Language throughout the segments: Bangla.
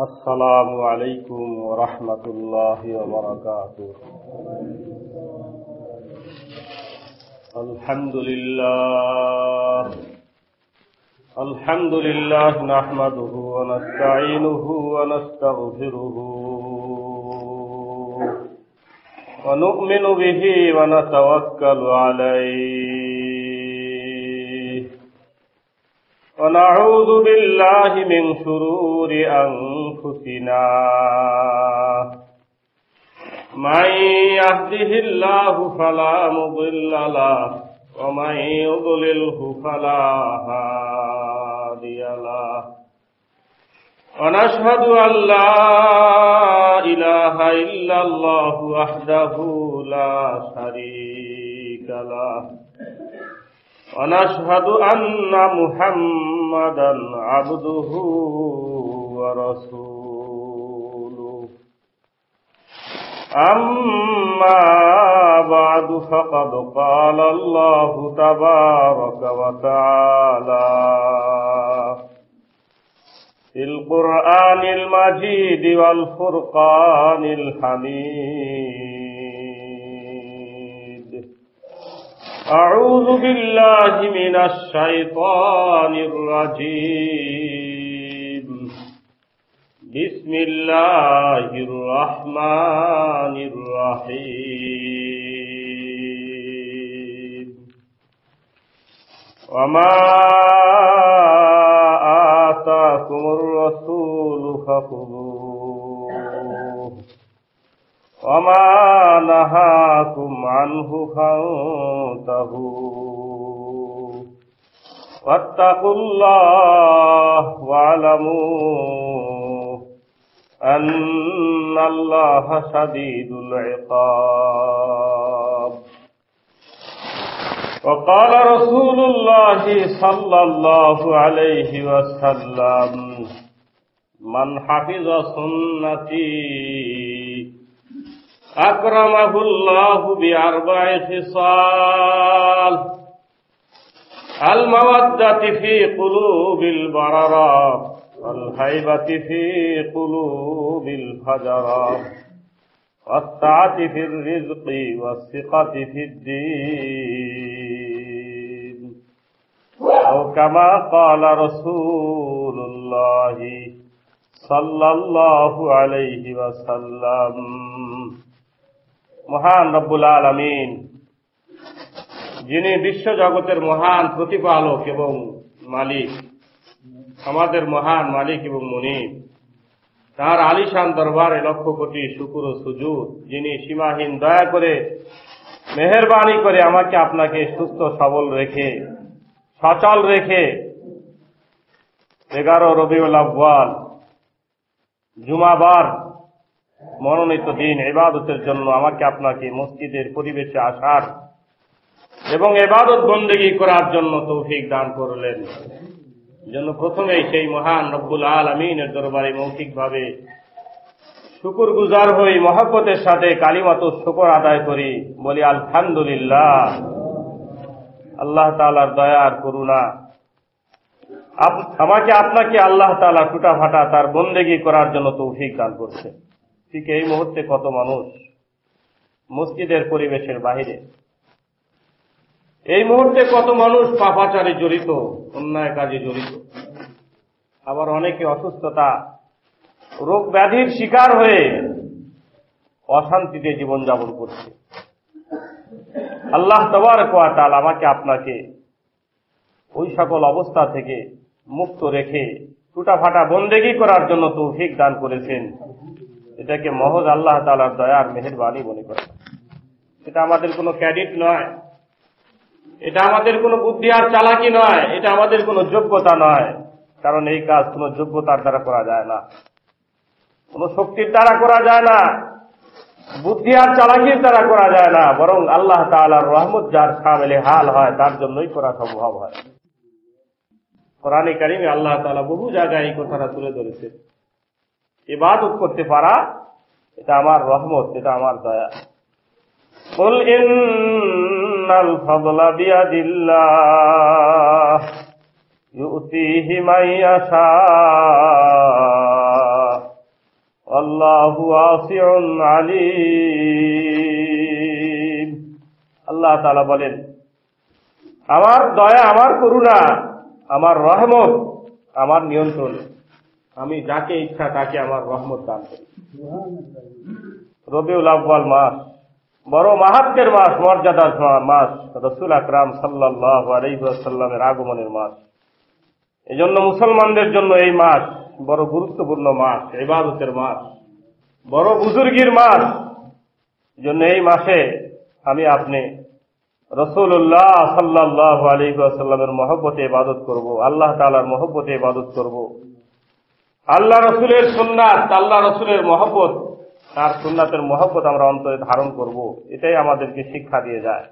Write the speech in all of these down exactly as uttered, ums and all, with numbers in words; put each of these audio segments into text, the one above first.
السلام عليكم ورحمة الله وبركاته. الحمد لله الحمد لله نحمده ونستعينه ونستغفره ونؤمن به ونتوكل عليه ونعوذ بالله من شرور أنفسنا من يهده الله فلا مضل له ومن يضلله فلا هادي له ونشهد أن لا إله إلا الله وحده لا شريك له ونشهد أن محمدا عبده ورسوله. أما بعد فقد قال الله تبارك وتعالى في القرآن المجيد والفرقان الحميد: أعوذ بالله من الشيطان الرجيم. بسم الله الرحمن الرحيم. وما آتاكم الرسول فخذوه وما نهاكم عنه فانتهوا واتقوا الله واعلموا أن الله شديد العقاب. وقال رسول الله صلى الله عليه وسلم: من حفظ سنتي أكرمه الله بأربع خصال: المودة في قلوب البررة والهيبة في قلوب الفجرة والسعة في الرزق والثقة في الدين، أو كما قال رسول الله صلى الله عليه وسلم. মহান রব্বুল আলামিন, যিনি বিশ্ব জগতের মহান প্রতিপালক এবং মালিক, আমাদের মহান মালিক এবং মুনিব, তার আলিশান দরবারে লক্ষ কোটি শুকর ও সুজুদ, যিনি সীমাহীন দয়া করে মেহেরবানি করে আমাকে আপনাকে সুস্থ সবল রেখে সচল রেখে এগারো রবিউল আউয়াল জুমাবার মনোনীত দিন ইবাদতের জন্য আমাকে আপনাকে মসজিদের পরিবেশে আসার এবং ইবাদত বন্দেগী করার জন্য তৌফিক দান করলেন। জন্য প্রথমেই সেই মহান রব্বুল আলামিনের দরবারে মৌখিকভাবে শুকর গুজার হই, মহব্বতের সাথে কালিমাতু শুকর আদায় করি, বলি আলহামদুলিল্লাহ। আল্লাহ তাআলার দয়ার করুণা আমাকে আপনাকে আল্লাহ তাআলা টুটা ফাটা তার বন্দেগী করার জন্য তৌফিক দান করছে। ঠিক এই মুহূর্তে কত মানুষ মসজিদের পরিবেশের বাহিরে, এই মুহূর্তে কত মানুষ পাপাচারে জড়িত, অন্যায় কাজে জড়িত, আবার অনেকে অসুস্থতা রোগ ব্যাধির শিকার হয়ে অশান্তিতে জীবনযাপন করছে। আল্লাহ তাবারক ওয়া তাআলা আমাকে আপনাকে ওই সকল অবস্থা থেকে মুক্ত রেখে টুটাফাটা বন্দেগী করার জন্য তৌফিক দান করেছেন। এটাকে মহজ আল্লাহ তাআলার দয়ার মেহেরবানি মনে করেন। এটা আমাদের কোনো ক্রেডিট নয়, এটা আমাদের কোনো বুদ্ধি আর চালাকি নয়, এটা আমাদের কোনো যোগ্যতা নয়। কারণ এই কাজ কোনো যোগ্যতার দ্বারা করা যায় না, কোনো শক্তির দ্বারা করা যায় না, বুদ্ধি আর চালাকির দ্বারা করা যায় না, বরং আল্লাহ তাআলার রহমত যার শামিলে হাল হয় তার জন্যই করা সম্ভব হয়। কোরআনে কারিমে আল্লাহ তাআলা বহু জায়গায় এই কথাটা তুলে ধরেছে। ইবাদত করতে পারা এটা আমার রহমত, এটা আমার দয়া। কুল ইন্নাল ফাদলা বিয়াদিল্লাহ ইউতিহি মান ইয়াশা আল্লাহু ওয়াসিউন আলীম। আল্লাহ তাআলা বলেন, আমার দয়া, আমার করুণা, আমার রহমত আমার নিয়ন্ত্রণ, আমি যাকে ইচ্ছা তাকে আমার রহমত দান করি। রবিউল আউয়াল মাস বড় মাহাত্ম্যের মাস, মর্যাদার মাস, রাসূল আকরাম সাল্লাল্লাহু আলাইহি ওয়াসাল্লামের আগমনের মাস। এজন্য মুসলমানদের জন্য এই মাস বড় গুরুত্বপূর্ণ মাস, ইবাদতের মাস, বড় বুজুর্গির মাস। জন্য এই মাসে আমি আপনি রাসূলুল্লাহ সাল্লাল্লাহু আলাইহি ওয়াসাল্লামের মহব্বতে ইবাদত করব, আল্লাহ তাআলার মহব্বতে ইবাদত করব। আল্লাহ রাসূলের সুন্নাত, আল্লাহ রাসূলের মহব্বত, তার সুন্নাতের মহব্বত আমরা অন্তরে ধারণ করব। এটাই আমাদেরকে শিক্ষা দিয়ে যায়।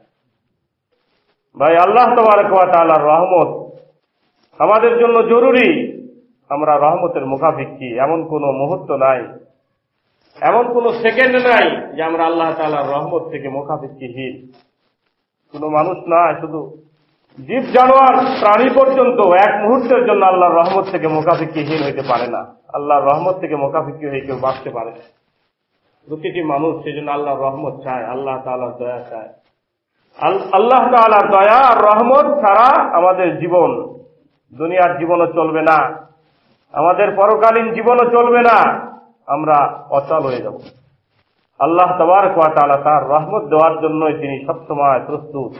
ভাই, আল্লাহ তাবারক ওয়া তাআলার রহমত আমাদের জন্য জরুরি। আমরা রহমতের মুখাপেক্ষী এমন কোন মুহূর্ত নাই, এমন কোন সেকেন্ড নাই যে আমরা আল্লাহ তাআলার রহমত থেকে মুখাপেক্ষীহীন। কোন মানুষ নয়, শুধু জীব জানোয়ার প্রাণী পর্যন্ত এক মুহূর্তের জন্য আল্লাহর রহমত থেকে মুখাপেক্ষীহীন হইতে পারে না। আল্লাহর রহমত থেকে মুখাপেক্ষী হয়ে কেউ বাঁচতে পারে না। প্রতিটি মানুষ সেজন্য আল্লাহর রহমত চায়, আল্লাহ তাআলার দয়া চায়। আল্লাহ তাআলার দয়া আর রহমত ছাড়া আমাদের জীবন, দুনিয়ার জীবনও চলবে না, আমাদের পরকালীন জীবনও চলবে না, আমরা অচল হয়ে যাব। আল্লাহ তাবারক ওয়া তাআলা তার রহমত দেওয়ার জন্যই তিনি সবসময় প্রস্তুত।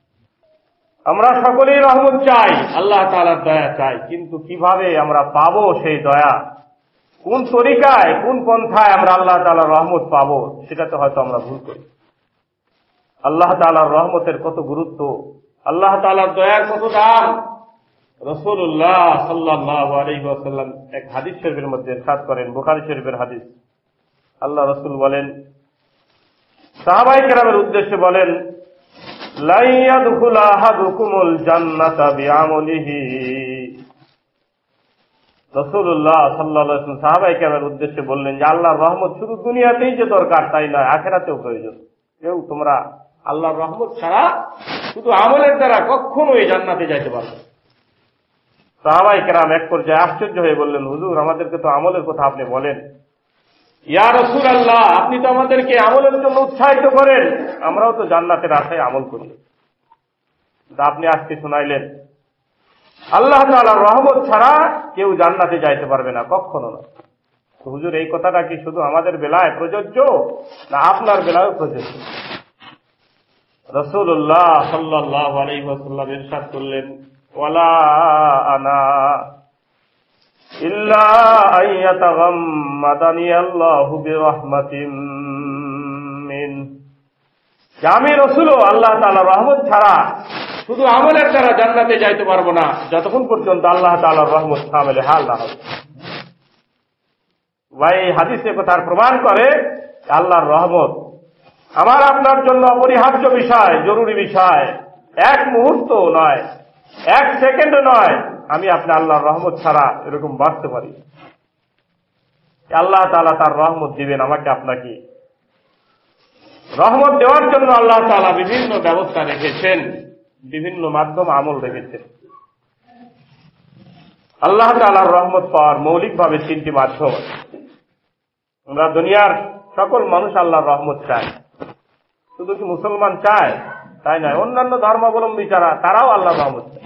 আমরা সকলেই রহমত চাই, আল্লাহ তাআলার দয়া চাই, কিন্তু কিভাবে আমরা পাবো সেই দয়া, কোন তরিকায়, কোন পন্থায় আমরা আল্লাহ তাআলার রহমত পাবো, সেটা তো হয়তো আমরা ভুল করি। আল্লাহ তাআলার রহমতের কত গুরুত্ব, আল্লাহ তাআলার দয়ার কত দাম। রাসূলুল্লাহ সাল্লাল্লাহু আলাইহি ওয়াসাল্লাম এক হাদিস শরীফের মধ্যে ইরশাদ করেন, বুখারী শরীফের হাদিস। আল্লাহ রাসূল বলেন, সাহাবায়ে কেরামের উদ্দেশ্যে বলেন, লা ইয়াদখুলু আহাদুকুমুল জান্নাতা বিআমালিহি। রাসূলুল্লাহ সাল্লাল্লাহু আলাইহি ওয়াসাল্লাম সাহাবায়ে কেরামের উদ্দেশ্যে বললেন যে আল্লাহর রহমত শুধু দুনিয়াতেই যে দরকার তাই নয়, আখিরাতেও প্রয়োজন। কেউ তোমরা আল্লাহর রহমত ছাড়া শুধু আমলের দ্বারা কখনোই জান্নাতে যাইতে পারবে না। সাহাবায়ে কেরাম এক পর্যায়ে আশ্চর্য হয়ে বললেন, হুজুর, আমাদেরকে তো আমলের কথা আপনি বলেন। ইয়া রাসূলুল্লাহ, আপনি তো আমাদেরকে আমলের জন্য উৎসাহিত করেন, আমরাও তো জান্নাতের আশায় আমল করি। আপনি আজকে শোনাইলেন আল্লাহ তাআলার রহমত ছাড়া কেউ জান্নাতে যাইতে পারবে না, কখনো না। হুজুর, এই কথাটা কি শুধু আমাদের বেলায় প্রযোজ্য না আপনার বেলায়ও প্রযোজ্য? রাসূলুল্লাহ সাল্লাল্লাহু আলাইহি ওয়াসাল্লাম ইরশাদ করলেন, ওয়ালা আনা ইল্লা আইয়াতাগাম্মাদানি আল্লাহু বিরহমাতিন মিন। আমি রাসূলও আল্লাহ তাআলার রহমত ছাড়া শুধু আমলের দ্বারা জান্নাতে যাইতে পারবো না, যতক্ষণ পর্যন্ত আল্লাহ তাআলার রহমত শামিল হাল না হবে। ভাই, হাদিসে কথার প্রমাণ করে আল্লাহর রহমত আমার আপনার জন্য অপরিহার্য বিষয়, জরুরি বিষয়। এক মুহূর্ত নয়, এক সেকেন্ড নয়, আমি আপনি আল্লাহর রহমত ছাড়া এরকম বাঁচতে পারি। আল্লাহ তাআলা তার রহমত দিবেন আমাকে আপনাকে। রহমত দেওয়ার জন্য আল্লাহ তাআলা বিভিন্ন ব্যবস্থা রেখেছেন, বিভিন্ন মাধ্যম আমল রেখেছেন। আল্লাহ তাআলার রহমত পাওয়ার মৌলিকভাবে তিনটি মাধ্যম আছে। আমরা দুনিয়ার সকল মানুষ আল্লাহর রহমত চায়। শুধু কি মুসলমান চায় তাই নয়, অন্যান্য ধর্মাবলম্বী যারা তারাও আল্লাহর রহমত চায়।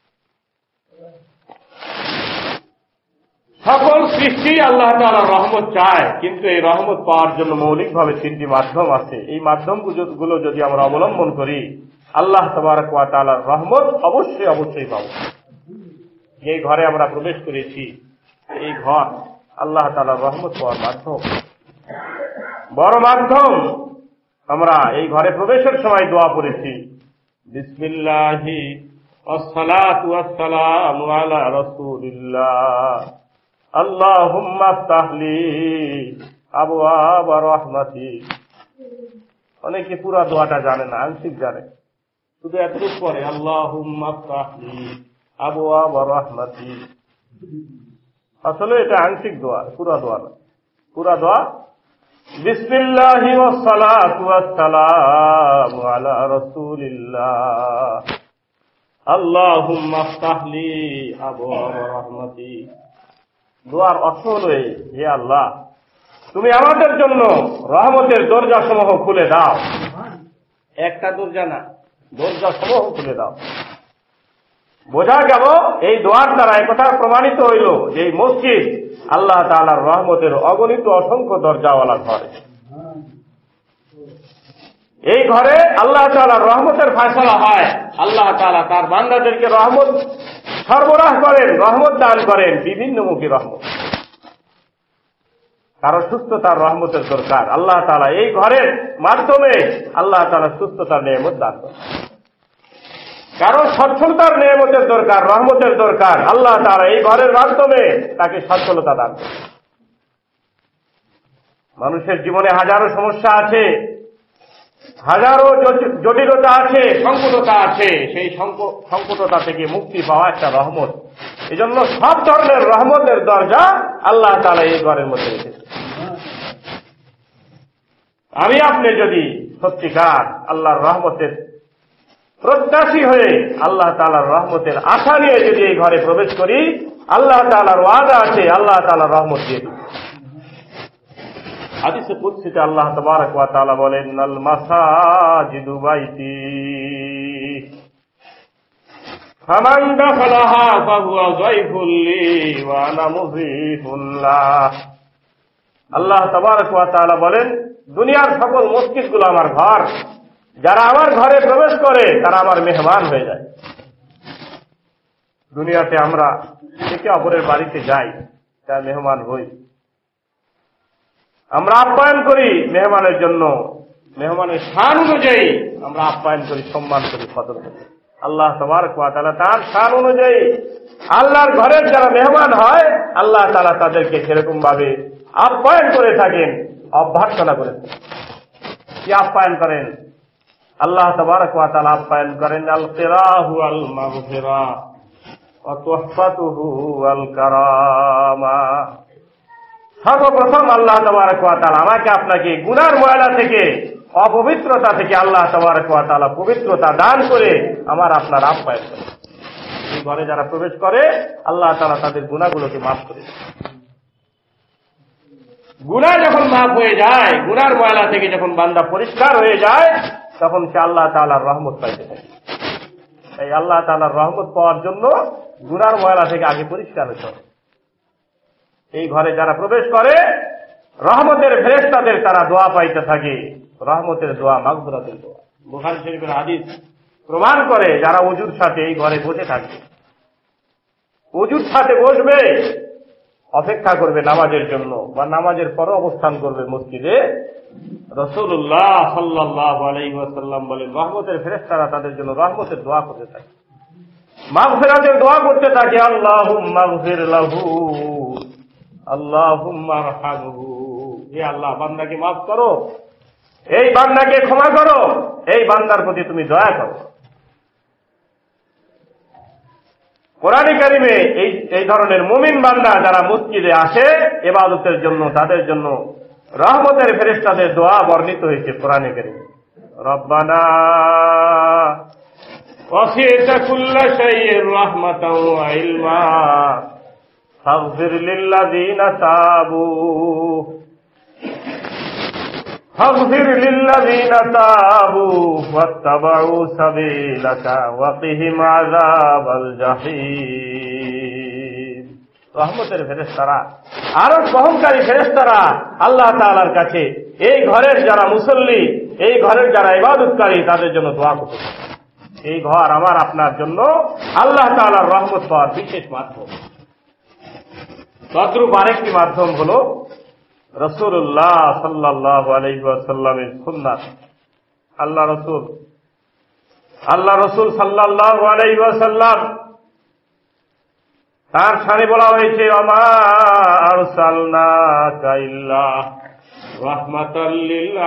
সকল সৃষ্টি আল্লাহ তাআলার রহমত চায়, কিন্তু এই রহমত পাওয়ার জন্য মৌলিকভাবে তিনটি মাধ্যম আছে। এই মাধ্যমগুলো যদি আমরা অবলম্বন করি, আল্লাহ তাবারক ওয়া তাআলার রহমত অবশ্যই অবশ্যই পাবো। এই ঘরে আমরা প্রবেশ করেছি, এই ঘর আল্লাহ তাআলার রহমত পাওয়ার মাধ্যম, বড় মাধ্যম। আমরা এই ঘরে প্রবেশের সময় দোয়া পড়েছি, বিসমিল্লাহি ওয়াসসালাতু ওয়াসসালামু আলা রাসূলিল্লাহ আল্লাহুম্মা আফতাহ লি আবওয়াব রাহমাতিক। অনেকে পুরো দোয়াটা জানে না, আংশিক জানে, শুধু এতটুকু পরে আল্লাহুম্মা আফতাহ লি আবওয়াব রাহমাতিক। আসলে এটা আংশিক দোয়া, পুরা দোয়া না। পুরা দোয়া বিসমিল্লাহি ওয়াসসালাতু ওয়াসসালামু আলা রাসূলিল্লাহ আল্লাহুম্মা আফতাহ লি আবওয়াব রাহমাতিক। দোয়ার অর্থ হলো এই, হে আল্লাহ, তুমি আমাদের জন্য রহমতের দরজা সমূহ খুলে দাও। একটা দরজা না, দরজা সমূহ খুলে দাও। বোঝা গেল এই দোয়ার দ্বারা একথা প্রমাণিত হইল যে এই মসজিদ আল্লাহ তাআলার রহমতের অগণিত অসংখ্য দরজাওয়ালা ঘর। এই ঘরে আল্লাহ তাআলার রহমতের ফয়সালা হয়। আল্লাহ তাআলা তার বান্দাদেরকে রহমত সরবরাহ করেন, রহমত দান করেন, বিভিন্নমুখী রহমত। কারো সুস্থতার রহমতের দরকার, আল্লাহ তাআলা এই ঘরের মাধ্যমে আল্লাহ তাআলা সুস্থতার নেয়ামত দান করেন। কারো সচ্ছলতার নেয়ামতের দরকার, রহমতের দরকার, আল্লাহ তাআলা এই ঘরের মাধ্যমে তাকে সচ্ছলতা দান করেন। মানুষের জীবনে হাজারো সমস্যা আছে, হাজারো জটিলতা আছে, সংকটতা আছে। সেই সংকটতা থেকে মুক্তি পাওয়া একটা রহমত। এজন্য সব ধরনের রহমতের দরজা আল্লাহ তাআলা এই ঘরের মধ্যে রেখেছে। আমি আপনি যদি সত্যিকার আল্লাহর রহমতের প্রত্যাশী হয়ে আল্লাহ তাআলার রহমতের আশা নিয়ে যদি এই ঘরে প্রবেশ করি, আল্লাহ তাআলার ওয়াদা আছে, আল্লাহ তাআলা রহমত দিয়ে দিবেন। হাদিসে কুদসিতে আল্লাহ তাবারক ওয়া তাআলা বলেন, আল মাসাজিদু বাইতি ফামান দাখালাহা ফাহুয়া যায়ফুল লি ওয়া আনা মুযীফুন লাহ। আল্লাহ তাবারক ওয়া তাআলা বলেন, দুনিয়ার সকল মসজিদগুলো আমার ঘর। যারা আমার ঘরে প্রবেশ করে তারা আমার মেহমান হয়ে যায়। দুনিয়াতে আমরা একে অপরের বাড়িতে যাই, তার মেহমান হই, আমরা আপ্যায়ন করি মেহমানের জন্য, মেহমানের শান অনুযায়ী আমরা আপ্যায়ন করি, সম্মান করি, কদর করি। আল্লাহ তাবারক ওয়া তাআলা তার শান অনুযায়ী আল্লাহর ঘরের যারা মেহমান হয়, আল্লাহ তাআলা তাদেরকে সেরকম ভাবে আপ্যায়ন করে থাকেন, অভ্যর্থনা করে থাকেন। কি আপ্যায়ন করেন? আল্লাহ তাবারক ওয়া তাআলা আপ্যায়ন করেন আল কিরাহু আল মাগফিরা ওয়া তুহফাতুহু আল কারামা। সর্বপ্রথম আল্লাহ তাবারক ওয়া তাআলা আমাকে আপনাকে গুনার ময়লা থেকে, অপবিত্রতা থেকে আল্লাহ তাবারক ওয়া তাআলা পবিত্রতা দান করে আমার আপনার আপ্যায়ন করেন। এই ঘরে যারা প্রবেশ করে আল্লাহ তাআলা তাদের গুনাহগুলোকে মাফ করে দেন। গুনাহ যখন মাফ হয়ে যায়, গুনার ময়লা থেকে যখন বান্দা পরিষ্কার হয়ে যায়, তখন সে আল্লাহ তাআলার রহমত পাইতে থাকে। এই আল্লাহ তাআলার রহমত পাওয়ার জন্য গুনার ময়লা থেকে আগে পরিষ্কার হতে হবে। এই ঘরে যারা প্রবেশ করে রহমতের ফেরেশতাদের তারা দোয়া পাইতে থাকে, রহমতের দোয়া, মাগফিরাতের দোয়া। বুখারী শরীফের হাদিস প্রমাণ করে যারা ওযুর সাথে এই ঘরে বসে থাকবে, ওযুর সাথে বসবে, অপেক্ষা করবে নামাজের জন্য, বা নামাজের পরে অবস্থান করবে মসজিদে, রাসূলুল্লাহ সাল্লাল্লাহু আলাইহি ওয়াসাল্লাম বলেন, রহমতের ফেরেশতারা তাদের জন্য রহমতের দোয়া করতে থাকে, মাগফিরাতের দোয়া করতে থাকে। আল্লাহুম্মা গফির লাহু, আল্লাহুম্মা আরহামহু। হে আল্লাহ, বান্দাকে মাফ করো, এই বান্দাকে ক্ষমা করো, এই বান্দার প্রতি তুমি দয়া করো। কোরআনে কারিমে এই এই ধরনের মুমিন বান্দা যারা মসজিদে আসে ইবাদতের জন্য, তাদের জন্য রহমতের ফেরেশতাদের দোয়া বর্ণিত হয়েছে কোরআনে কারিমে। রব্বানা ওয়াসি'তা কুল্লা শাইইন রাহমাতাও ওয়া ইলমা ফাগফির লিল্লাযীনা তাবু ফাগফির লিল্লাযীনা তাবু ওয়াত্তাবাউ সাবিলাকা ওয়া কিহিম আযাবাল জাহিম। রহমতের ফেরেশতারা, আরো সহকারী ফেরেশতারা আল্লাহ তাআলার কাছে এই ঘরের যারা মুসল্লি, এই ঘরের যারা ইবাদতকারী, তাদের জন্য দোয়া করতে। এই ঘর আমার আপনার জন্য আল্লাহ তাআলার রহমত পাওয়ার বিশেষ মাধ্যম। তদ্রূপ আরেকটি মাধ্যম হল রাসূলুল্লাহ সাল্লাল্লাহু আলাইহি ওয়াসাল্লামের সুন্নাত। আল্লাহ রাসূল আল্লাহ রাসূল সাল্লাল্লাহু আলাইহি ওয়াসাল্লাম তার শানে বলা হয়েছে, ওমা আরসালনাকা ইল্লা রাহমাতাল লিল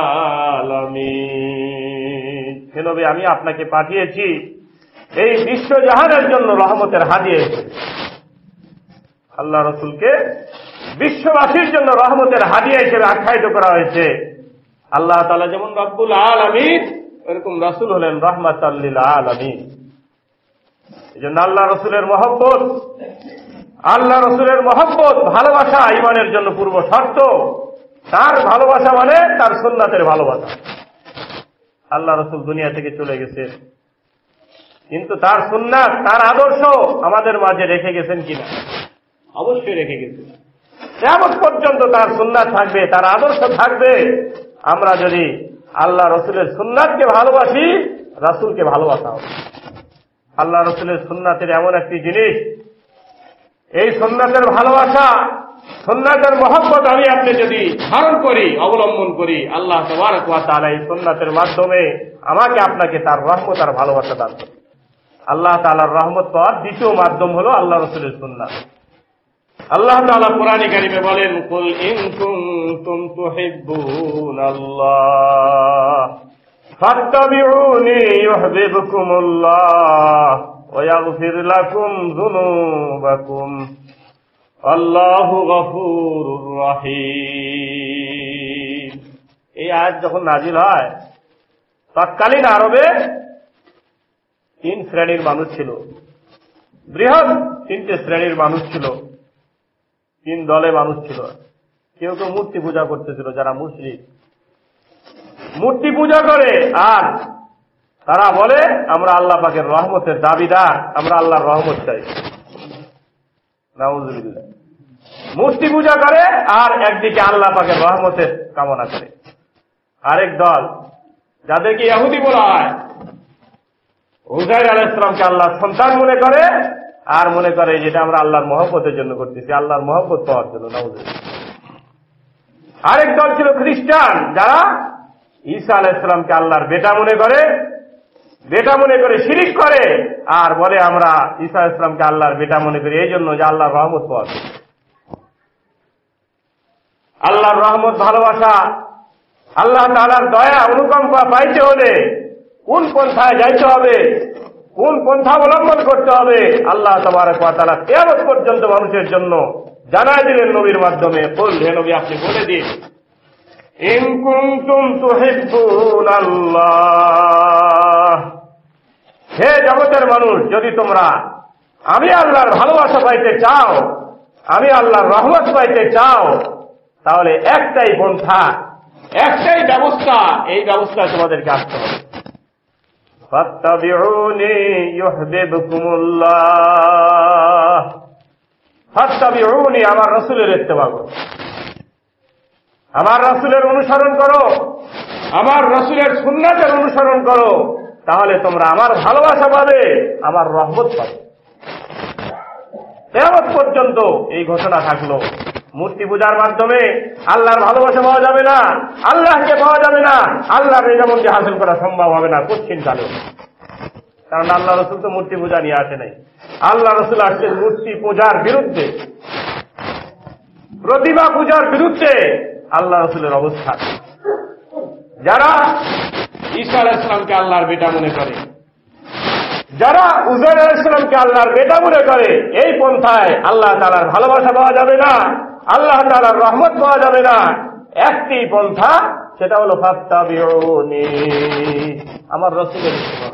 আলামিন। হে নবী, আমি আপনাকে পাঠিয়েছি এই বিশ্বজাহানের জন্য রহমতের হাদিয়া হিসেবে। আল্লাহ রাসূলকে বিশ্ববাসীর জন্য রহমতের হাদিয়া হিসেবে আখ্যায়িত করা হয়েছে। আল্লাহ তাআলা যেমন রব্বুল আলামিন, এরকম রাসূল হলেন রাহমাতাল লিল আলামিন। এজন্য আল্লাহ রাসূলের মহব্বত, আল্লাহ রাসূলের মহব্বত, ভালোবাসা ঈমানের জন্য পূর্ব শর্ত। তার ভালোবাসা মানে তার সুন্নাতের ভালোবাসা। আল্লাহ রাসূল দুনিয়া থেকে চলে গেছেন, কিন্তু তার সুন্নাত, তার আদর্শ আমাদের মাঝে রেখে গেছেন কিনা? অবশ্যই রেখে গেছেন। কিয়ামত পর্যন্ত তার সুন্নাত থাকবে, তার আদর্শ থাকবে। আমরা যদি আল্লাহ রসুলের সুন্নাতকে ভালোবাসি, রাসূলকে ভালোবাসা হবে। আল্লাহ রসুলের সুন্নাতের এমন একটি জিনিস, এই সুন্নাতের ভালোবাসা, সুন্নাতের মহব্বত আমি আপনি যদি ধারণ করি, অবলম্বন করি, আল্লাহ তাবারক ওয়া তাআলা এই সুন্নাতের মাধ্যমে আমাকে আপনাকে তার রহমত আর ভালোবাসা দান করবে। আল্লাহ তাআলার রহমত পাওয়ার দ্বিতীয় মাধ্যম হলো আল্লাহ রসুলের সুন্নাত। আল্লাহ তাআলা কোরআনে কারিমে বলেন, কুল ইন কুনতুম তুহিব্বুনাল্লাহ ফাত্তাবিউনি ইউহিব্বুকুমুল্লাহ ওয়া ইয়াগফির লাকুম যুনুবাকুম আল্লাহু গফুরুর রহিম। এই আয়াত যখন নাজিল হয়, তৎকালীন আরবে তিন শ্রেণীর মানুষ ছিল, বৃহৎ তিনটে শ্রেণীর মানুষ ছিল, তিন দলে মানুষ ছিল। কেউ কেউ মূর্তি পূজা করতেছিল, যারা মুশরিক মূর্তি পূজা করে, আর তারা বলে আমরা আল্লাহ পাকের রহমতের দাবিদার, আমরা আল্লাহর রহমত চাই। নাউযুবিল্লাহ। মূর্তি পূজা করে আর একদিকে আল্লাহ পাকের রহমতের কামনা করে। আরেক দল, যাদেরকে ইহুদি বলা হয়, উযাইর আলাইহিস সালামকে আল্লাহর সন্তান মনে করে, আর মনে করে যেটা আমরা আল্লাহর মহব্বতের জন্য করতেছি, আল্লাহর মহব্বত পাওয়ার জন্য। নাউযুবিল্লাহ। আরেক দল ছিল খ্রিস্টান, যারা ঈসা আলাইহিস সালামকে আল্লাহর বেটা মনে করে, বেটা মনে করে শিরিক করে, আর বলে আমরা ঈসা আলাইহিস সালামকে আল্লাহর বেটা মনে করি এই জন্য যে আল্লাহর রহমত পাওয়া যায়। আল্লাহর রহমত, ভালোবাসা, আল্লাহ তাআলার দয়া, অনুকম্পা পাইতে হলে কোন পন্থায় যাইতে হবে, কোন পন্থা অবলম্বন করতে হবে, আল্লাহ তাবারক ওয়া তাআলা কিয়ামত পর্যন্ত মানুষের জন্য জানাই দিলেন নবীর মাধ্যমে। কুল, হে নবী আপনি বলে দিন, ইন কুনতুম তুহিব্বুনাল্লাহ, হে জগতের মানুষ, যদি তোমরা আমি আল্লাহর ভালোবাসা পাইতে চাও, আমি আল্লাহর রহমত পাইতে চাও, তাহলে একটাই পন্থা, একটাই ব্যবস্থা, এই ব্যবস্থায় তোমাদেরকে আসতে হবে। ফাত্তাবিউনি ইউহিব্বুকুমুল্লাহ, ফাত্তাবিউনি, আমার রাসূলের ইত্তেবা করো, আমার রাসূলের অনুসরণ করো, আমার রাসূলের সুন্নাতের অনুসরণ করো, তাহলে তোমরা আমার ভালোবাসা পাবে, আমার রহমত পাবে। কিয়ামত পর্যন্ত এই ঘোষণা থাকলো। মূর্তি পূজার মাধ্যমে আল্লাহর ভালোবাসা পাওয়া যাবে না, আল্লাহকে পাওয়া যাবে না, আল্লাহর রেজামন্দি হাসিল করা সম্ভব হবে না কোশ্চিন কালেও। কারণ আল্লাহ রসুল তো মূর্তি পূজা নিয়ে আসে নাই। আল্লাহ রসুল আসছেন মূর্তি পূজার বিরুদ্ধে, প্রতিমা পূজার বিরুদ্ধে আল্লাহ রসুলের অবস্থান। যারা ঈসা আলাইহিস সালামকে আল্লাহর বেটা মনে করে, যারা উযাইর আলাইহিস সালামকে আল্লাহর বেটা মনে করে, এই পন্থায় আল্লাহ তাআলার ভালোবাসা পাওয়া যাবে না, আল্লাহ তাআলার রহমত পাওয়া যাবে না। একটি পন্থা, সেটা হলো ফাত্তাবিউনি, আমার রাসূলের ইত্তেবা।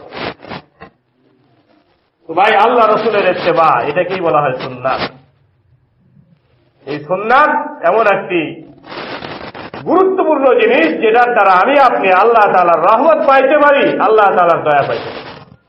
তো ভাই, আল্লাহ রাসূলের ইত্তেবা, এটাকেই বলা হয় সুন্নাত। এই সুন্নাত এমন একটি গুরুত্বপূর্ণ জিনিস, যেটার দ্বারা আমি আপনি আল্লাহ তাআলার রহমত পাইতে পারি, আল্লাহ তাআলার দয়া পাইতে পারি।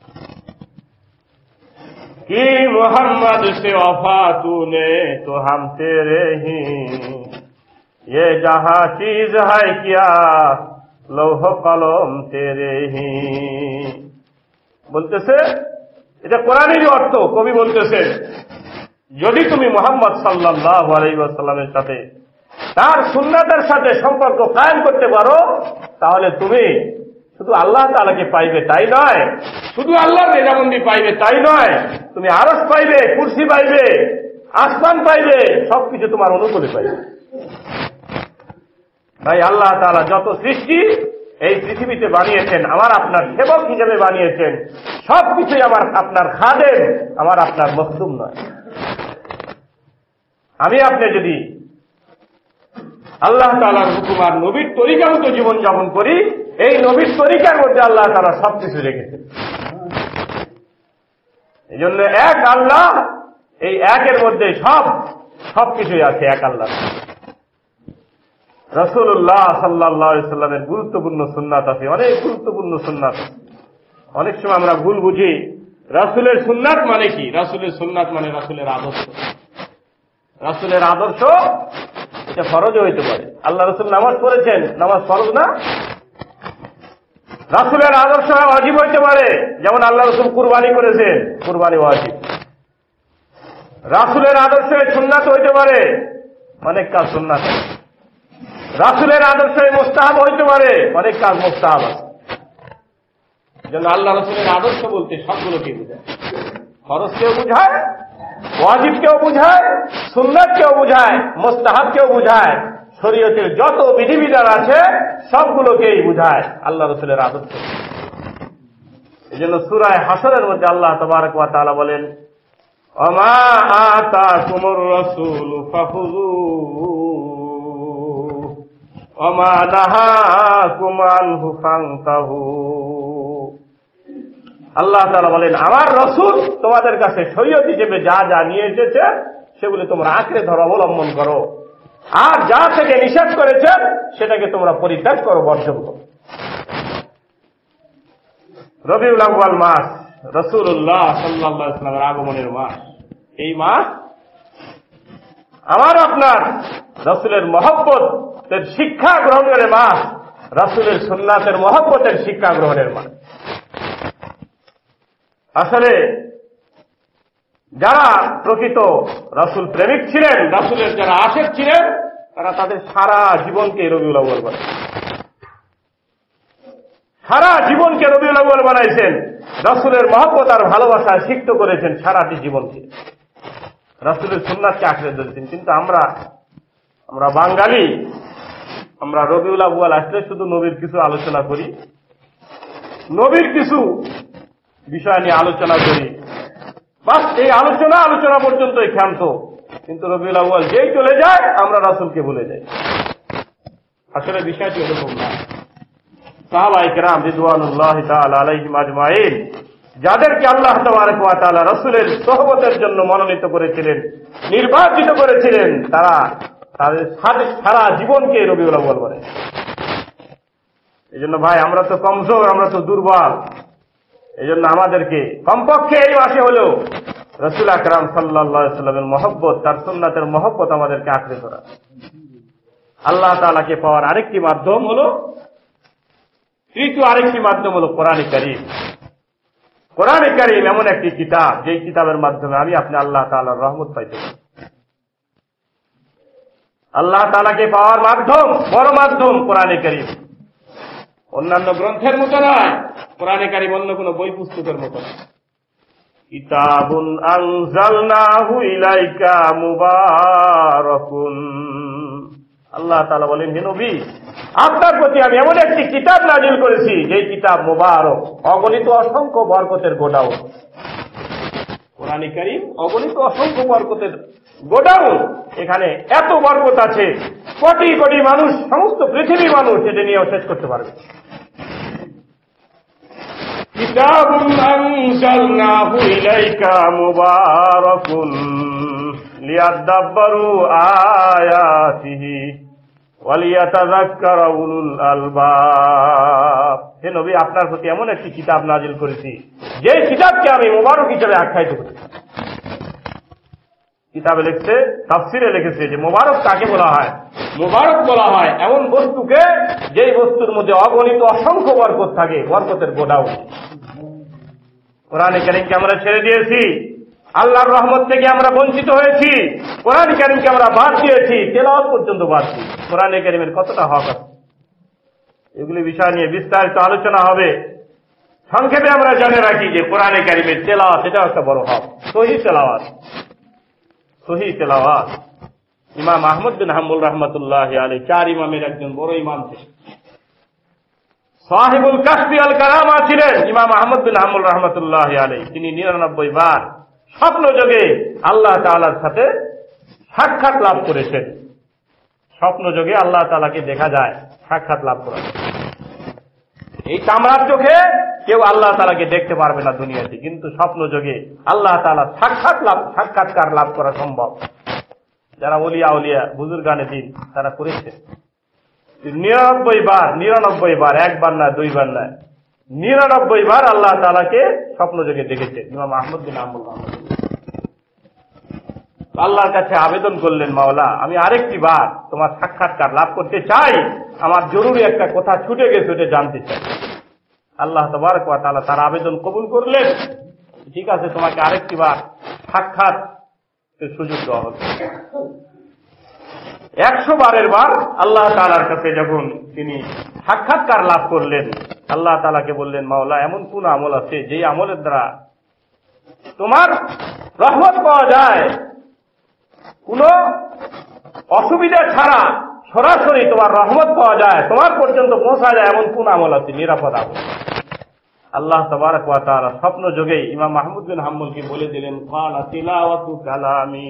कि मोहम्मद से वफा तूने तो हम तेरे ही, ये जहां चीज है क्या लौह कलम तेरे ही। বলতেছে, এটা কোরআনেরই অর্থ। কবি বলতেছে, যদি তুমি মুহাম্মদ সাল্লাল্লাহু আলাইহি ওয়াসাল্লামের সাথে, তার সুন্নাতের সাথে সম্পর্ক কায়েম করতে পারো, তাহলে তুমি শুধু আল্লাহ তাআলাকে পাইবে তাই নয়, শুধু আল্লাহর রেজামন্দি পাইবে তাই নয়, তুমি আরশ পাইবে, কুরসি পাইবে, আসমান পাইবে, সবকিছু তোমার অনুকূলে পাইবে। তাই আল্লাহ তাআলা যত সৃষ্টি এই পৃথিবীতে বানিয়েছেন, আমার আপনার সেবক হিসেবে বানিয়েছেন, সবকিছুই আমার আপনার খাদেম, আমার আপনার মখদুম নয়। আমি আপনি যদি আল্লাহ তাআলার হুকুম আর নবীর তরিকা মতো জীবন যাপন করি, এই নবীর তরিকার মধ্যে আল্লাহ তাআলা সবকিছু রেখেছেন। এই জন্য এক আল্লাহ, এই একের মধ্যে সব সবকিছুই আছে, এক আল্লাহ। রাসূলুল্লাহ সাল্লাল্লাহু আলাইহি সাল্লামের গুরুত্বপূর্ণ সুন্নাত আছে, অনেক গুরুত্বপূর্ণ সুন্নাত। অনেক সময় আমরা ভুল বুঝি রাসূলের সুন্নাত মানে কি? রাসূলের সুন্নাত মানে রাসূলের আদর্শ। রাসূলের আদর্শ এটা ফরজ হইতে পারে। আল্লাহ রাসূল নামাজ পড়েছেন, নামাজ ফরজ না? রাসূলের আদর্শ ওয়াজিব হইতে পারে, যেমন আল্লাহ রাসূল কুরবানি করেছেন, কুরবানি ওয়াজিব। রাসূলের আদর্শে সুন্নাত হইতে পারে, অনেক কাজ সুন্নাত। রাসূলের আদর্শে মুস্তাহাব হইতে পারে, অনেক কাজ মুস্তাহাব আছে। যেন আল্লাহ রাসূলের আদর্শ বলতে সবগুলোকে বোঝায়, ফরজকেও বোঝায়, ওয়াজিবকেও বোঝায়, সুন্নাতকেও বোঝায়, মুস্তাহাবকেও বোঝায়, শরীয়তের যত বিধিবিধান আছে সবগুলোকেই বোঝায় আল্লাহ রাসূলের আদর্শ। এই জন্য সূরা হাশরের মধ্যে আল্লাহ তাবারক ওয়া তাআলা বলেন, ওমা আতাকুমুর রাসূলু ফাখুযুহু ওমা নাহাকুম আনহু ফান্তাহু। আল্লাহ তাআলা বলেন, আমার রাসূল তোমাদের কাছে শরীয়ত হিসেবে যা যা নিয়ে এসেছে সেগুলো তোমরা আঁকড়ে ধরো, অবলম্বন করো, আর যা থেকে নিষেধ করেছেন সেটাকে তোমরা পরিত্যাগ করো, বর্জন করো। রবিউল আউয়াল মাস রাসূলুল্লাহ সাল্লাল্লাহু আলাইহি ওয়াসাল্লামের আগমনের মাস। এই মাস আমার আপনার রাসূলের মহব্বতের শিক্ষা গ্রহণের মাস, রাসূলের সুন্নাতের মহব্বতের শিক্ষা গ্রহণের মাস। আসলে যারা প্রকৃত রাসূল প্রেমিক ছিলেন, রাসূলের যারা আশিক ছিলেন, তারা তাদের সারা জীবনকে রবিউল আউয়াল বানায়, সারা জীবনকে রবিউল আউয়াল বানাইছেন, রাসূলের মহব্বত আর ভালোবাসায় সিক্ত করেছেন সারাটি জীবনকে, রাসূলের সুন্নাতকে আঁকড়ে ধরেছেন। কিন্তু আমরা আমরা বাঙালি, আমরা রবিউল আউয়াল আসলে শুধু নবীর কিছু আলোচনা করি, নবীর কিছু বিষয় নিয়ে আলোচনা করি, বাস এই আলোচনা আলোচনা পর্যন্তই ক্ষান্ত। কিন্তু রবিউল আউয়াল যেই চলে যায় আমরা রাসূলকে ভুলে যাই। আসলে বিষয়টি এরকম না। সাহাবায়ে কেরাম রিদওয়ানুল্লাহি তাআলা আলাইহিম আজমাইন, যাদেরকে আল্লাহ তাবারক ওয়া তাআলা রাসূলের সোহবতের জন্য মনোনীত করেছিলেন, নির্বাচিত করেছিলেন, তারা তাদের সারা জীবনকে রবিউল আউয়াল বলে। এই জন্য ভাই, আমরা তো কমজোর, আমরা তো দুর্বল। এই জন্য আমাদেরকে কমপক্ষে এই মাসে হলেও রাসূল আকরাম সাল্লাল্লাহু আলাইহি ওয়াসাল্লামের মহব্বত, তার সুন্নাতের মহব্বত আমাদেরকে আঁকড়ে ধরা। আল্লাহ তাআলাকে পাওয়ার আরেকটি মাধ্যম হলো, তৃতীয় আরেকটি মাধ্যম হলো কোরআনে কারীম। কোরআনে কারীম এমন একটি কিতাব, যেই কিতাবের মাধ্যমে আমি আপনি আল্লাহ তাআলার রহমত পাইতে পারি। আল্লাহ তাআলাকে পাওয়ার মাধ্যম, বড় মাধ্যম কোরআনে কারীম। অন্যান্য গ্রন্থের মতো নয়, কোরআনে কারীম অন্য কোন বই পুস্তকের মতো নয়। কিতাবুন আনজালনাহু ইলাইকা মুবারাকুন। আল্লাহ তাআলা বলেন, হে নবী, আপনার প্রতি আমি এমন একটি কিতাব নাজিল করেছি, যেই কিতাব মুবারক, অগণিত অসংখ্য বরকতের গোডাউন। কোরআনে কারীম অগণিত অসংখ্য বরকতের গোডাউন। এখানে এত বরকত আছে, কোটি কোটি মানুষ, সমস্ত পৃথিবীর মানুষ এটা নিয়েও শেষ করতে পারবে। কিতাবুন আনজালনাহু ইলাইকা মুবারাকুন লিয়াদাব্বারু আয়াতিহি ওয়া লিয়াতাযাক্কারা উলুল আলবাব। হে নবী, আপনার প্রতি এমন একটি কিতাব নাজিল করেছি, যে কিতাবকে আমি মুবারক হিসেবে আখ্যায়িত করেছি। কিতাবে লিখছে, তাফসিরে লিখেছে যে মুবারক কাকে বলা হয়? মুবারক বলা হয় এমন বস্তুকে যেই বস্তুর মধ্যে অগণিত অসংখ্য বরকত থাকে, বরকতের গোডাউন। কোরআনে কারীমকে আমরা ছেড়ে দিয়েছি, আল্লাহর রহমত থেকে আমরা বঞ্চিত হয়েছি, কোরআনে কারীমকে আমরা বাদ দিয়েছি, তেলাওয়াত পর্যন্ত বাদ দিই। কোরআনে কারীমের কতটা হক আছে, এগুলি বিষয় নিয়ে বিস্তারিত আলোচনা হবে। সংক্ষেপে আমরা জেনে রাখি যে কোরআনে কারীমের তেলাওয়াত এটাও একটা বড় হক, সহিহ তেলাওয়াত। সহিহ তেলাওয়াত ইমাম আহমদ বিন হাম্বল রাহমাতুল্লাহি আলাইহি, চার ইমামের একজন বড় ইমাম ছিলেন, সাহিবুল কাশফি আল কারামা ছিলেন ইমাম আহমদ বিন হাম্বল রাহমাতুল্লাহি আলাইহি। তিনি নিরানব্বই বার স্বপ্ন যোগে আল্লাহ তাআলার সাথে সাক্ষাৎ লাভ করেছেন। স্বপ্ন যোগে আল্লাহ তাআলাকে দেখা যায়, সাক্ষাৎ লাভ করা। এই তামরার চোখে কেউ আল্লাহ তাআলাকে দেখতে পারবে না দুনিয়াতে, কিন্তু স্বপ্ন যোগে আল্লাহ তাআলা সাক্ষাৎ লাভ সাক্ষাৎকার লাভ করা সম্ভব। যারা ওলিয়া উলিয়া বুজুর্গানে দিন তারা করেছে। নিরানব্বই বার নিরানব্বই বার একবার না দুইবার না নিরানব্বই বার আল্লাহ তাআলাকে স্বপ্ন যোগে দেখেছে ইমাম আহমদ বিন হাম্বল। আল্লাহর কাছে আবেদন করলেন, মাওলা আমি আরেকটি বার তোমার সাক্ষাৎকার লাভ করতে চাই, আমার জরুরি একটা কথা ছুটে গেছে, ওটা জানতে চাই। আল্লাহ তাবারক ওয়া তাআলা তার আবেদন কবুল করলেন। ঠিক আছে, তোমাকে আরেকটি বার সাক্ষাৎ সুযোগ দেওয়া হবে। একশো বারের বার আল্লাহ তাআলার কাছে যখন তিনি সাক্ষাৎকার লাভ করলেন, আল্লাহ তাআলাকে বললেন, মাওলা এমন কোন আমল আছে যে আমলের দ্বারা তোমার রহমত পাওয়া যায়, কোন অসুবিধা ছাড়া সরাসরি তোমার রহমত পাওয়া যায়, তোমার পর্যন্ত পৌঁছা যায়, এমন কোন আমল আছে, নিরাপদ আমল। আল্লাহ তাবারক ওয়া তাআলা স্বপ্ন যোগে ইমাম মাহমুদ বিন হাম্বলকে বলে দিলেন, ক্বালা তিলাওয়াতু কালামি,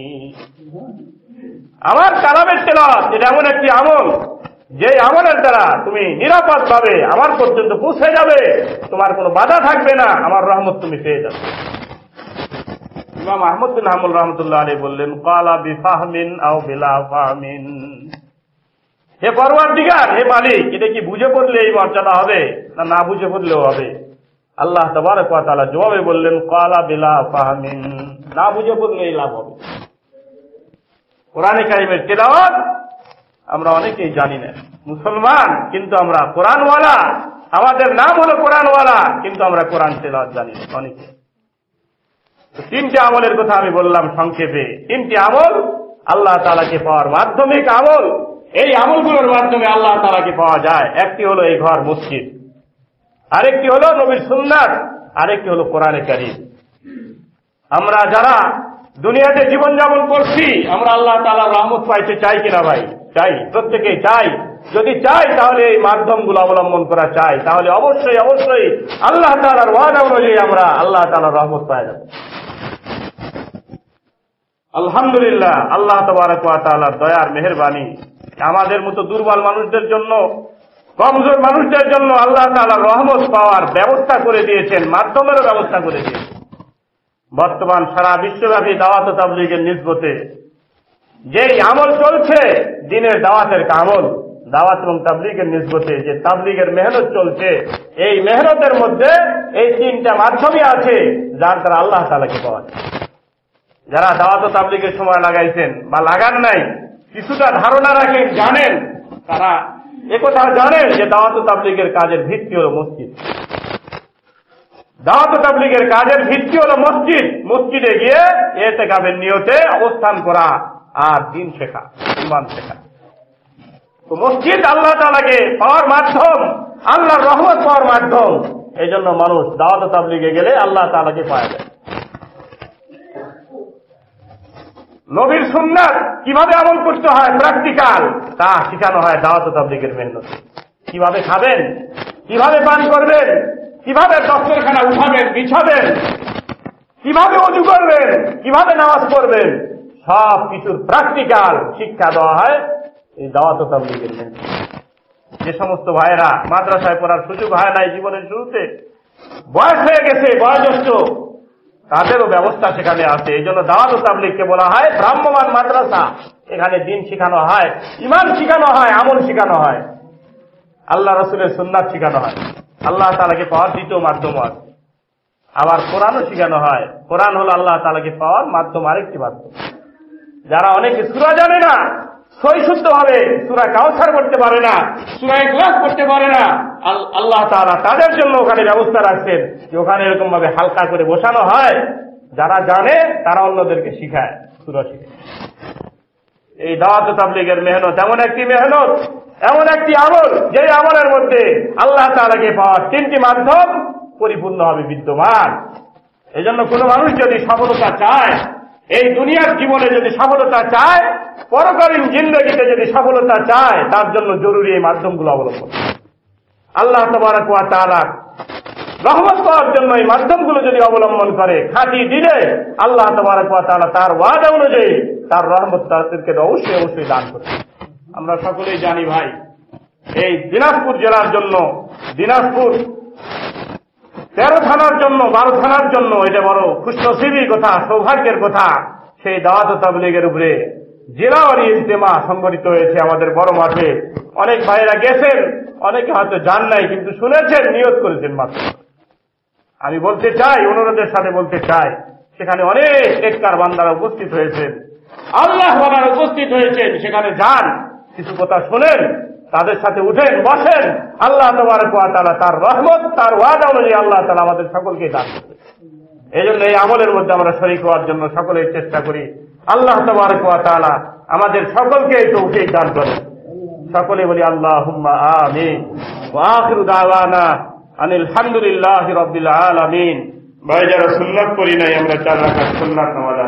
আমার কালামের তেলাওয়াত এটা এমন একটি আমল যে আমলের দ্বারা তুমি নিরাপদ ভাবে আমার পর্যন্ত পৌঁছে যাবে, তোমার কোনো বাধা থাকবে না, আমার রহমত তুমি পেয়ে যাবে। ইমাম আহমদ বিন হাম্বল রাহমাতুল্লাহ আলাইহি বললেন, ক্বালা বিফাহমিন আও বিলা ফাহমিন, হে পরওয়ারদিগার, হে মালিক, এটা কি বুঝে পড়লে এই মর্যাদা হবে না না বুঝে পড়লেও হবে? আল্লাহ তাবারক ওয়া তাআলা জবাবে বললেন, ক্বালা বিলা ফাহমিন, না বুঝে পড়লে এই লাভ হবে। কোরআনে কারিমের তেলাওয়াত আমরা অনেকেই জানি না, মুসলমান কিন্তু আমরা কোরআনওয়ালা, আমাদের নাম হলো কোরআনওয়ালা, কিন্তু আমরা কোরআন তেলাওয়াত জানি না অনেকে। তিনটি আমলের কথা আমি বললাম সংক্ষেপে, তিনটি আমল আল্লাহ তাআলাকে পাওয়ার মাধ্যমিক আমল। এই আমলগুলোর মাধ্যমে আল্লাহ তাআলাকে পাওয়া যায়। একটি হলো এই ঘর মসজিদ, আরেকটি হলো নবীর সুন্নাত, আরেকটি হলো কোরআনে কারীম। আমরা যারা দুনিয়াতে জীবনযাপন করছি, আমরা আল্লাহ তাআলার রহমত পাইতে চাই কিনা ভাই? চাই, প্রত্যেকেই চাই। যদি চাই তাহলে এই মাধ্যমগুলো অবলম্বন করা চাই, তাহলে অবশ্যই অবশ্যই আল্লাহ তাআলার ওয়াদা অনুযায়ী আমরা আল্লাহ তাআলার রহমত পাই যাব। আলহামদুলিল্লাহ, আল্লাহ তাবারক ওয়া তাআলার দয়ার মেহেরবানি, আমাদের মতো দুর্বল মানুষদের জন্য, কমজোর মানুষদের জন্য আল্লাহ তাআলার রহমত পাওয়ার ব্যবস্থা করে দিয়েছেন, মাধ্যমেরও ব্যবস্থা করে দিয়েছেন। বর্তমান সারা বিশ্বব্যাপী দাওয়াত ও তাবলীগের নিসবতে যেই আমল চলছে, দ্বীনের দাওয়াতের আমল, দাওয়াত এবং তাবলীগের নিসবতে যে তাবলীগের মেহনত চলছে, এই মেহনতের মধ্যে এই তিনটা মাধ্যমই আছে যার দ্বারা আল্লাহ তাআলাকে পাওয়া যায়। যারা দাওয়াত ও তাবলীগের সময় লাগাইছেন বা লাগান নাই, কিছুটা ধারণা রাখেন, জানেন, তারা একথা জানেন যে দাওয়াত ও তাবলীগের কাজের ভিত্তি হলো মসজিদ। দাওয়াত ও তাবলীগের কাজের ভিত্তি হলো মসজিদ। মসজিদে গিয়ে ইতিকাফের নিয়তে অবস্থান করা আর দ্বীন শেখা, ঈমান শেখা। তো মসজিদ আল্লাহ তাআলাকে পাওয়ার মাধ্যম, আল্লাহর রহমত পাওয়ার মাধ্যম। এই জন্য মানুষ দাওয়াত ও তাবলীগে গেলে আল্লাহ তাআলাকে পাওয়া যায়। নবীর সুন্নাত কিভাবে আমল করতে হয় প্র্যাকটিক্যাল, তা শেখানো হয় দাওয়াত ও তাবলীগের মেহনত। কিভাবে খাবেন, কিভাবে পান করবেন, কিভাবে দস্তরখানা উঠাবেন বিছাবেন, কিভাবে ওযু করবেন, কিভাবে নামাজ পড়বেন, সব কিছুর প্র্যাকটিক্যাল শিক্ষা দেওয়া হয় এই দাওয়াত ও তাবলীগের মেহনত। যে সমস্ত ভাইয়েরা মাদ্রাসায় পড়ার সুযোগ হয় নাই জীবনের শুরুতে, বয়স হয়ে গেছে, বয়োজ্যেষ্ঠ, তাদেরও ব্যবস্থা সেখানে আছে। এই জন্য দাওয়াত ও তাবলীগকে বলা হয় ভ্রাম্যমাণ মাদ্রাসা। এখানে দ্বীন শিখানো হয়, ঈমান শিখানো হয়, আমল শিখানো হয়, আল্লাহ রাসূলের সুন্নাত শিখানো হয়। আল্লাহ তাআলাকে পাওয়ার দ্বিতীয় মাধ্যম আছে। আবার কোরআনও শিখানো হয়। কোরআন হলো আল্লাহ তাআলাকে পাওয়ার মাধ্যম, আরেকটি মাধ্যম। যারা অনেকে সূরা জানে না, সহিশুদ্ধ ভাবে সূরা কাউসার পড়তে পারে না, সূরা ইখলাস পড়তে পারে না, আল্লাহ তাআলা তাদের জন্য ওখানে ব্যবস্থা রাখছেন যে ওখানে এরকম ভাবে হালকা করে বসানো হয়, যারা জানে তারা অন্যদেরকে শিখায়, সূরা শিখায়। এই দাওয়াত ও তাবলীগের মেহনত এমন একটি মেহনত, এমন একটি আমল, যে আমলের মধ্যে আল্লাহ তাআলাকে পাওয়ার তিনটি মাধ্যম পরিপূর্ণভাবে বিদ্যমান। এই জন্য কোন মানুষ যদি সফলতা চায়, এই দুনিয়ার জীবনে যদি সফলতা চায়, পরকালীন জিন্দেগিতে যদি সফলতা চায়, তার জন্য জরুরি এই মাধ্যমগুলো অবলম্বন। আল্লাহ তাবারক ওয়া তাআলা রহমত পাওয়ার জন্য এই মাধ্যমগুলো যদি অবলম্বন করে, খাঁটি দিলে আল্লাহ তাবারক ওয়া তাআলা তার ওয়াদা অনুযায়ী তার রহমত তাদেরকে অবশ্যই অবশ্যই দান করে। আমরা সকলেই জানি ভাই, এই দিনাজপুর জেলার জন্য, দিনাজপুর তেরো থানার জন্য, বারো থানার জন্য এটা বড় খুশনসিবির কথা, সৌভাগ্যের কথা। সেই দাওয়াত ও তাবলীগের উপরে জেলাওয়ারি ইজতেমা সংগঠিত হয়েছে আমাদের বড় মাঠে। অনেক ভাইয়েরা গেছেন, অনেকে হয়তো যান নাই, কিন্তু শুনেছেন, নিয়ত করেছেন মাত্র। আমি বলতে চাই, অনুরোধের সাথে বলতে চাই, সেখানে অনেক নেককার বান্দারা উপস্থিত হয়েছেন, আল্লাহ ওয়ালারা উপস্থিত হয়েছেন। সেখানে যান, কিছু কথা শোনেন, তাদের সাথে উঠেন, বসেন। আল্লাহ তাবারক ওয়া তাআলা তার রহমত, তার ওয়াদা অনুযায়ী আল্লাহ তাআলা আমাদের সকলকে দান করবেন। এই জন্য এই আমলের মধ্যে আমরা শরীক হওয়ার জন্য সকলেই চেষ্টা করি। আল্লাহ তাবারক ওয়া তাআলা আমাদের সকলকে এই তৌফিক দান করেন। সকলে বলি আল্লাহুম্মা আমিন। ওয়া আখিরু দাওয়ানা আনিল হামদুলিল্লাহি রাব্বিল আলামিন। ভাই যারা সুন্নাত পড়ি নাই, আমরা চার রাকাত সুন্নাত নামাজ